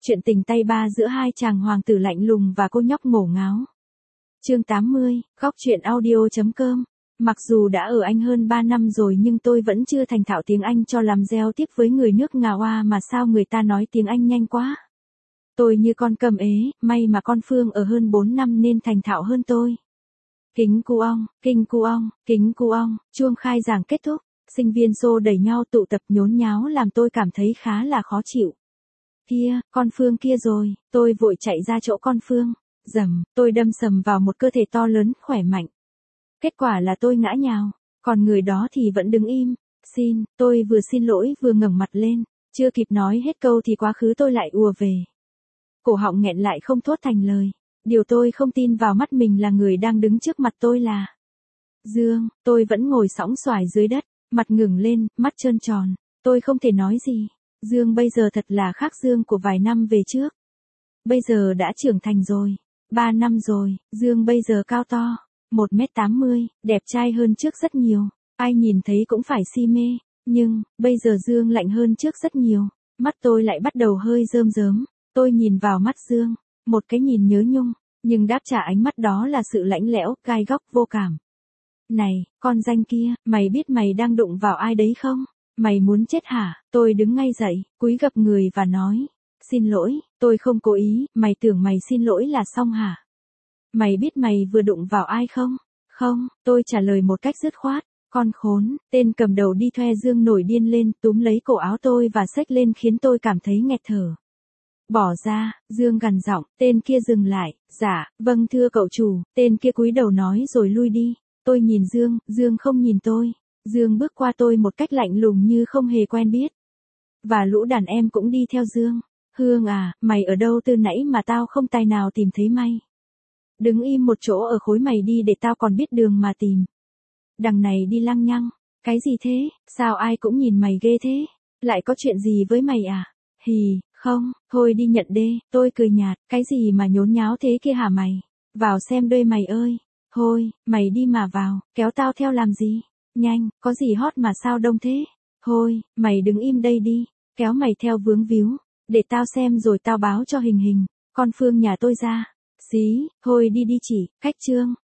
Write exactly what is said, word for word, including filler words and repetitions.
Chuyện tình tay ba giữa hai chàng hoàng tử lạnh lùng và cô nhóc ngổ ngáo. Chương tám mươi, góc truyện audio chấm com. Mặc dù đã ở Anh hơn ba năm rồi nhưng tôi vẫn chưa thành thạo tiếng Anh cho làm giao tiếp với người nước Nga Hoa, mà sao người ta nói tiếng Anh nhanh quá. Tôi như con cầm ế, may mà con Phương ở hơn bốn năm nên thành thạo hơn tôi. Kính cu ong, kinh cu ong, kính cu ong, chuông khai giảng kết thúc, sinh viên xô đẩy nhau tụ tập nhốn nháo làm tôi cảm thấy khá là khó chịu. Kia, con Phương kia rồi, tôi vội chạy ra chỗ con Phương. Dầm, tôi đâm sầm vào một cơ thể to lớn, khỏe mạnh. Kết quả là tôi ngã nhào, còn người đó thì vẫn đứng im. Xin, tôi vừa xin lỗi vừa ngẩng mặt lên, chưa kịp nói hết câu thì quá khứ tôi lại ùa về. Cổ họng nghẹn lại không thốt thành lời. Điều tôi không tin vào mắt mình là người đang đứng trước mặt tôi là Dương. Tôi vẫn ngồi sõng soài dưới đất, mặt ngẩng lên, mắt trơn tròn. Tôi không thể nói gì. Dương bây giờ thật là khác Dương của vài năm về trước. Bây giờ đã trưởng thành rồi. Ba năm rồi, Dương bây giờ cao to. một mét tám mươi, đẹp trai hơn trước rất nhiều. Ai nhìn thấy cũng phải si mê. Nhưng, bây giờ Dương lạnh hơn trước rất nhiều. Mắt tôi lại bắt đầu hơi rơm rớm. Tôi nhìn vào mắt Dương. Một cái nhìn nhớ nhung. Nhưng đáp trả ánh mắt đó là sự lạnh lẽo, gai góc, vô cảm. Này, con danh kia, mày biết mày đang đụng vào ai đấy không? Mày muốn chết hả? Tôi đứng ngay dậy, cúi gập người và nói. Xin lỗi, tôi không cố ý, mày tưởng mày xin lỗi là xong hả? Mày biết mày vừa đụng vào ai không? Không, tôi trả lời một cách dứt khoát. Con khốn, tên cầm đầu đi thuê Dương nổi điên lên, túm lấy cổ áo tôi và xách lên khiến tôi cảm thấy nghẹt thở. Bỏ ra, Dương gằn giọng, tên kia dừng lại. Dạ, vâng thưa cậu chủ. Tên kia cúi đầu nói rồi lui đi. Tôi nhìn Dương, Dương không nhìn tôi. Dương bước qua tôi một cách lạnh lùng như không hề quen biết. Và lũ đàn em cũng đi theo Dương. Hương à, mày ở đâu từ nãy mà tao không tài nào tìm thấy mày. Đứng im một chỗ ở khối mày đi để tao còn biết đường mà tìm. Đằng này đi lăng nhăng. Cái gì thế, sao ai cũng nhìn mày ghê thế? Lại có chuyện gì với mày à? Hì, không, thôi đi nhận đê. Tôi cười nhạt, cái gì mà nhốn nháo thế kia hả mày? Vào xem đê mày ơi. Thôi, mày đi mà vào, kéo tao theo làm gì? Nhanh, có gì hot mà sao đông thế? Thôi, mày đứng im đây đi, kéo mày theo vướng víu, để tao xem rồi tao báo cho Hình Hình, con Phương nhà tôi ra. Xí, thôi đi đi chỉ, cách Trương.